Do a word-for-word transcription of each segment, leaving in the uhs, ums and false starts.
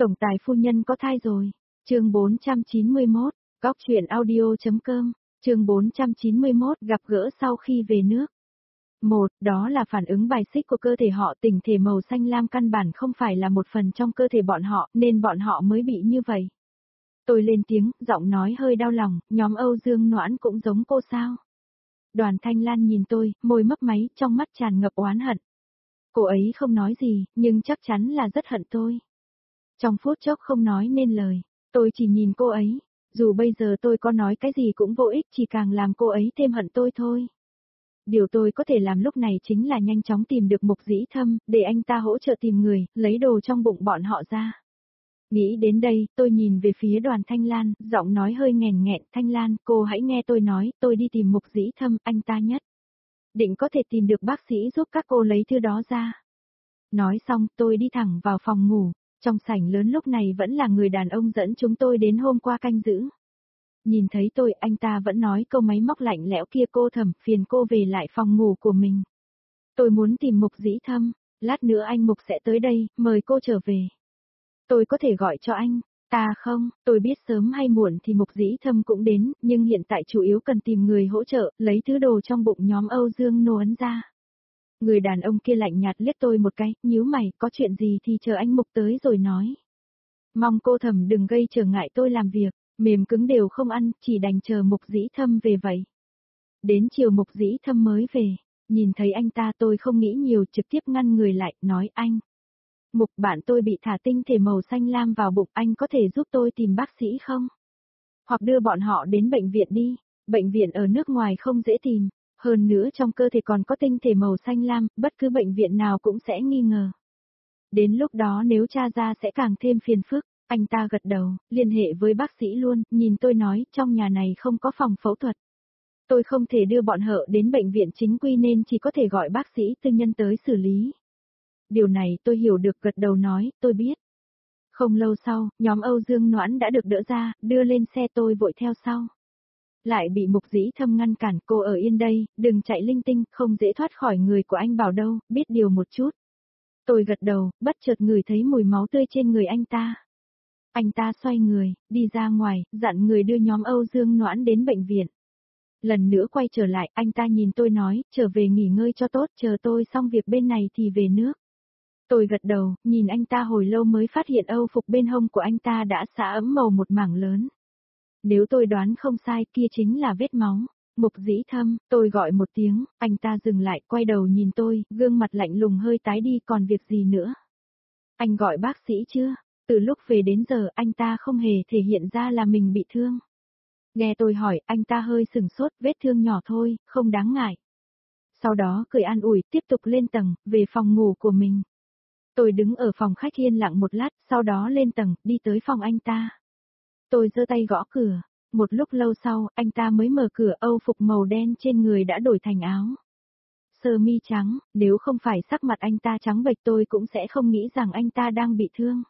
Tổng tài phu nhân có thai rồi. Chương bốn trăm chín mươi mốt, Góc truyện audio.com, chương bốn trăm chín mươi mốt gặp gỡ sau khi về nước. Một, đó là phản ứng bài xích của cơ thể họ, tinh thể màu xanh lam căn bản không phải là một phần trong cơ thể bọn họ, nên bọn họ mới bị như vậy. Tôi lên tiếng, giọng nói hơi đau lòng, nhóm Âu Dương Noãn cũng giống cô sao? Đoàn Thanh Lan nhìn tôi, môi mấp máy, trong mắt tràn ngập oán hận. Cô ấy không nói gì, nhưng chắc chắn là rất hận tôi. Trong phút chốc không nói nên lời, tôi chỉ nhìn cô ấy, dù bây giờ tôi có nói cái gì cũng vô ích, chỉ càng làm cô ấy thêm hận tôi thôi. Điều tôi có thể làm lúc này chính là nhanh chóng tìm được Mục Dĩ Thâm, để anh ta hỗ trợ tìm người, lấy đồ trong bụng bọn họ ra. Nghĩ đến đây, tôi nhìn về phía Đoàn Thanh Lan, giọng nói hơi nghèn nghẹn, Thanh Lan, cô hãy nghe tôi nói, tôi đi tìm Mục Dĩ Thâm, anh ta nhất định có thể tìm được bác sĩ giúp các cô lấy thứ đó ra. Nói xong, tôi đi thẳng vào phòng ngủ, trong sảnh lớn lúc này vẫn là người đàn ông dẫn chúng tôi đến hôm qua canh giữ. Nhìn thấy tôi, anh ta vẫn nói câu máy móc lạnh lẽo kia, cô Thẩm, phiền cô về lại phòng ngủ của mình. Tôi muốn tìm Mục Dĩ Thâm, lát nữa anh Mục sẽ tới đây, mời cô trở về. Tôi có thể gọi cho anh, ta không, tôi biết sớm hay muộn thì Mục Dĩ Thâm cũng đến, nhưng hiện tại chủ yếu cần tìm người hỗ trợ, lấy thứ đồ trong bụng nhóm Âu Dương Noãn ra. Người đàn ông kia lạnh nhạt liếc tôi một cái, nhíu mày, có chuyện gì thì chờ anh Mục tới rồi nói. Mong cô Thẩm đừng gây trở ngại tôi làm việc, mềm cứng đều không ăn, chỉ đành chờ Mục Dĩ Thâm về vậy. Đến chiều Mục Dĩ Thâm mới về, nhìn thấy anh ta tôi không nghĩ nhiều, trực tiếp ngăn người lại, nói anh. Mục, bạn tôi bị thả tinh thể màu xanh lam vào bụng, anh có thể giúp tôi tìm bác sĩ không? Hoặc đưa bọn họ đến bệnh viện đi, bệnh viện ở nước ngoài không dễ tìm, hơn nữa trong cơ thể còn có tinh thể màu xanh lam, bất cứ bệnh viện nào cũng sẽ nghi ngờ. Đến lúc đó nếu tra ra sẽ càng thêm phiền phức. Anh ta gật đầu, liên hệ với bác sĩ luôn, nhìn tôi nói, trong nhà này không có phòng phẫu thuật. Tôi không thể đưa bọn họ đến bệnh viện chính quy nên chỉ có thể gọi bác sĩ tư nhân tới xử lý. Điều này tôi hiểu được, gật đầu nói, tôi biết. Không lâu sau, nhóm Âu Dương Noãn đã được đỡ ra, đưa lên xe, tôi vội theo sau. Lại bị Mục Dĩ Thâm ngăn cản, cô ở yên đây, đừng chạy linh tinh, không dễ thoát khỏi người của anh bảo đâu, biết điều một chút. Tôi gật đầu, bất chợt ngửi thấy mùi máu tươi trên người anh ta. Anh ta xoay người, đi ra ngoài, dặn người đưa nhóm Âu Dương Noãn đến bệnh viện. Lần nữa quay trở lại, anh ta nhìn tôi nói, trở về nghỉ ngơi cho tốt, chờ tôi xong việc bên này thì về nước. Tôi gật đầu, nhìn anh ta hồi lâu mới phát hiện âu phục bên hông của anh ta đã xả ấm màu một mảng lớn. Nếu tôi đoán không sai, kia chính là vết máu. Mục Dĩ Thâm, tôi gọi một tiếng, anh ta dừng lại, quay đầu nhìn tôi, gương mặt lạnh lùng hơi tái đi, còn việc gì nữa? Anh gọi bác sĩ chưa? Từ lúc về đến giờ anh ta không hề thể hiện ra là mình bị thương. Nghe tôi hỏi, anh ta hơi sừng sốt, vết thương nhỏ thôi, không đáng ngại. Sau đó cười an ủi, tiếp tục lên tầng, về phòng ngủ của mình. Tôi đứng ở phòng khách yên lặng một lát, sau đó lên tầng, đi tới phòng anh ta. Tôi giơ tay gõ cửa, một lúc lâu sau, anh ta mới mở cửa, âu phục màu đen trên người đã đổi thành áo sơ mi trắng, nếu không phải sắc mặt anh ta trắng bệch tôi cũng sẽ không nghĩ rằng anh ta đang bị thương.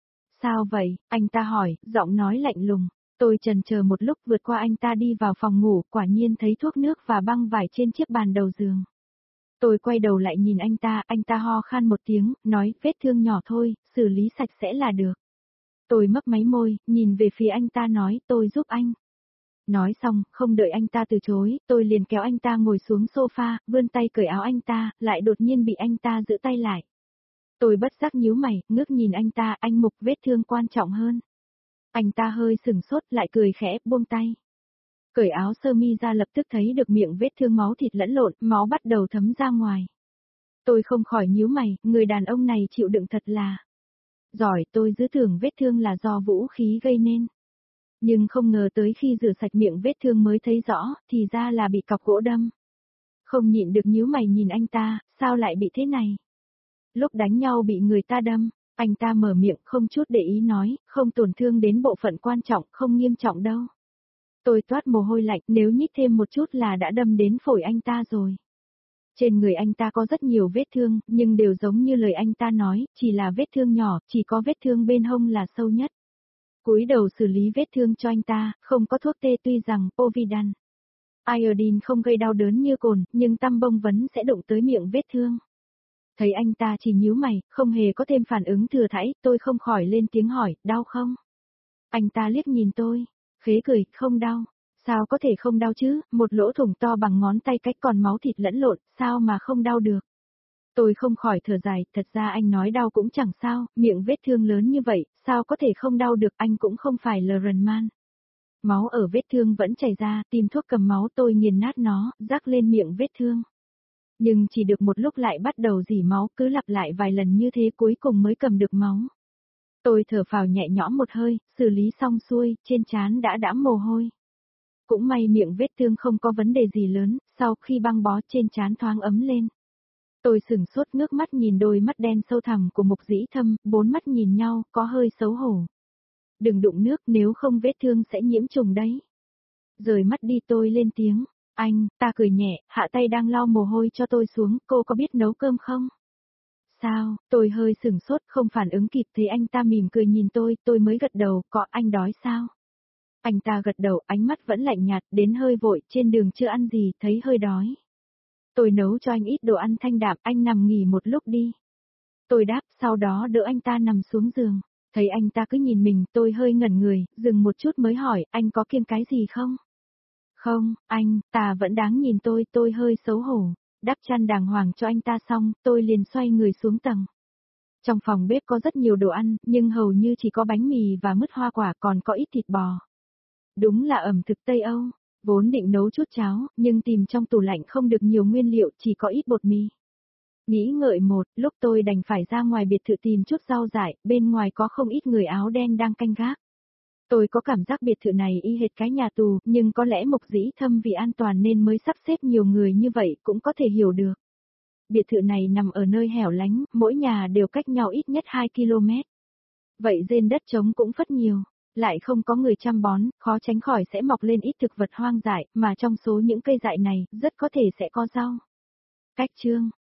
Sao vậy? Anh ta hỏi, giọng nói lạnh lùng. Tôi chần chờ một lúc, vượt qua anh ta đi vào phòng ngủ, quả nhiên thấy thuốc nước và băng vải trên chiếc bàn đầu giường. Tôi quay đầu lại nhìn anh ta, anh ta ho khan một tiếng, nói, vết thương nhỏ thôi, xử lý sạch sẽ là được. Tôi mấp máy môi, nhìn về phía anh ta nói, tôi giúp anh. Nói xong, không đợi anh ta từ chối, tôi liền kéo anh ta ngồi xuống sofa, vươn tay cởi áo anh ta, lại đột nhiên bị anh ta giữ tay lại. Tôi bất giác nhíu mày, ngước nhìn anh ta, anh Mục, vết thương quan trọng hơn. Anh ta hơi sừng sốt, lại cười khẽ, buông tay. Cởi áo sơ mi ra, lập tức thấy được miệng vết thương máu thịt lẫn lộn, máu bắt đầu thấm ra ngoài. Tôi không khỏi nhíu mày, người đàn ông này chịu đựng thật là giỏi, tôi cứ tưởng vết thương là do vũ khí gây nên. Nhưng không ngờ tới khi rửa sạch miệng vết thương mới thấy rõ, thì ra là bị cọc gỗ đâm. Không nhịn được nhíu mày nhìn anh ta, sao lại bị thế này? Lúc đánh nhau bị người ta đâm, anh ta mở miệng không chút để ý nói, không tổn thương đến bộ phận quan trọng, không nghiêm trọng đâu. Tôi toát mồ hôi lạnh, nếu nhích thêm một chút là đã đâm đến phổi anh ta rồi. Trên người anh ta có rất nhiều vết thương, nhưng đều giống như lời anh ta nói, chỉ là vết thương nhỏ, chỉ có vết thương bên hông là sâu nhất. Cúi đầu xử lý vết thương cho anh ta, không có thuốc tê, tuy rằng Povidone, iodine không gây đau đớn như cồn, nhưng tăm bông vấn sẽ đụng tới miệng vết thương. Thấy anh ta chỉ nhíu mày, không hề có thêm phản ứng thừa thãi, tôi không khỏi lên tiếng hỏi, đau không? Anh ta liếc nhìn tôi, khế cười, không đau. Sao có thể không đau chứ, một lỗ thủng to bằng ngón tay cách còn máu thịt lẫn lộn, sao mà không đau được? Tôi không khỏi thở dài, thật ra anh nói đau cũng chẳng sao, miệng vết thương lớn như vậy, sao có thể không đau được, anh cũng không phải là rần man. Máu ở vết thương vẫn chảy ra, tìm thuốc cầm máu tôi nghiền nát nó, rắc lên miệng vết thương. Nhưng chỉ được một lúc lại bắt đầu rỉ máu, cứ lặp lại vài lần như thế cuối cùng mới cầm được máu. Tôi thở phào nhẹ nhõm một hơi, xử lý xong xuôi, trên trán đã đẫm mồ hôi. Cũng may miệng vết thương không có vấn đề gì lớn, sau khi băng bó trên trán thoáng ấm lên. Tôi sửng sốt ngước mắt nhìn đôi mắt đen sâu thẳm của Mục Dĩ Thâm, bốn mắt nhìn nhau, có hơi xấu hổ. Đừng đụng nước nếu không vết thương sẽ nhiễm trùng đấy. Rời mắt đi tôi lên tiếng, anh, ta cười nhẹ, hạ tay đang lau mồ hôi cho tôi xuống, cô có biết nấu cơm không? Sao, tôi hơi sửng sốt không phản ứng kịp thấy anh ta mỉm cười nhìn tôi, tôi mới gật đầu, có anh đói sao? Anh ta gật đầu, ánh mắt vẫn lạnh nhạt, đến hơi vội, trên đường chưa ăn gì, thấy hơi đói. Tôi nấu cho anh ít đồ ăn thanh đạm, anh nằm nghỉ một lúc đi. Tôi đáp, sau đó đỡ anh ta nằm xuống giường. Thấy anh ta cứ nhìn mình, tôi hơi ngẩn người, dừng một chút mới hỏi, anh có kiêng cái gì không? Không, anh, ta vẫn đáng nhìn tôi, tôi hơi xấu hổ. Đắp chăn đàng hoàng cho anh ta xong, tôi liền xoay người xuống tầng. Trong phòng bếp có rất nhiều đồ ăn, nhưng hầu như chỉ có bánh mì và mứt hoa quả, còn có ít thịt bò. Đúng là ẩm thực Tây Âu, vốn định nấu chút cháo, nhưng tìm trong tủ lạnh không được nhiều nguyên liệu, chỉ có ít bột mì. Nghĩ ngợi một, lúc tôi đành phải ra ngoài biệt thự tìm chút rau dại, bên ngoài có không ít người áo đen đang canh gác. Tôi có cảm giác biệt thự này y hệt cái nhà tù, nhưng có lẽ Mục Dĩ Thâm vì an toàn nên mới sắp xếp nhiều người như vậy, cũng có thể hiểu được. Biệt thự này nằm ở nơi hẻo lánh, mỗi nhà đều cách nhau ít nhất hai ki lô mét. Vậy trên đất trống cũng phất nhiều, lại không có người chăm bón, khó tránh khỏi sẽ mọc lên ít thực vật hoang dại, mà trong số những cây dại này, rất có thể sẽ có rau. Cách chương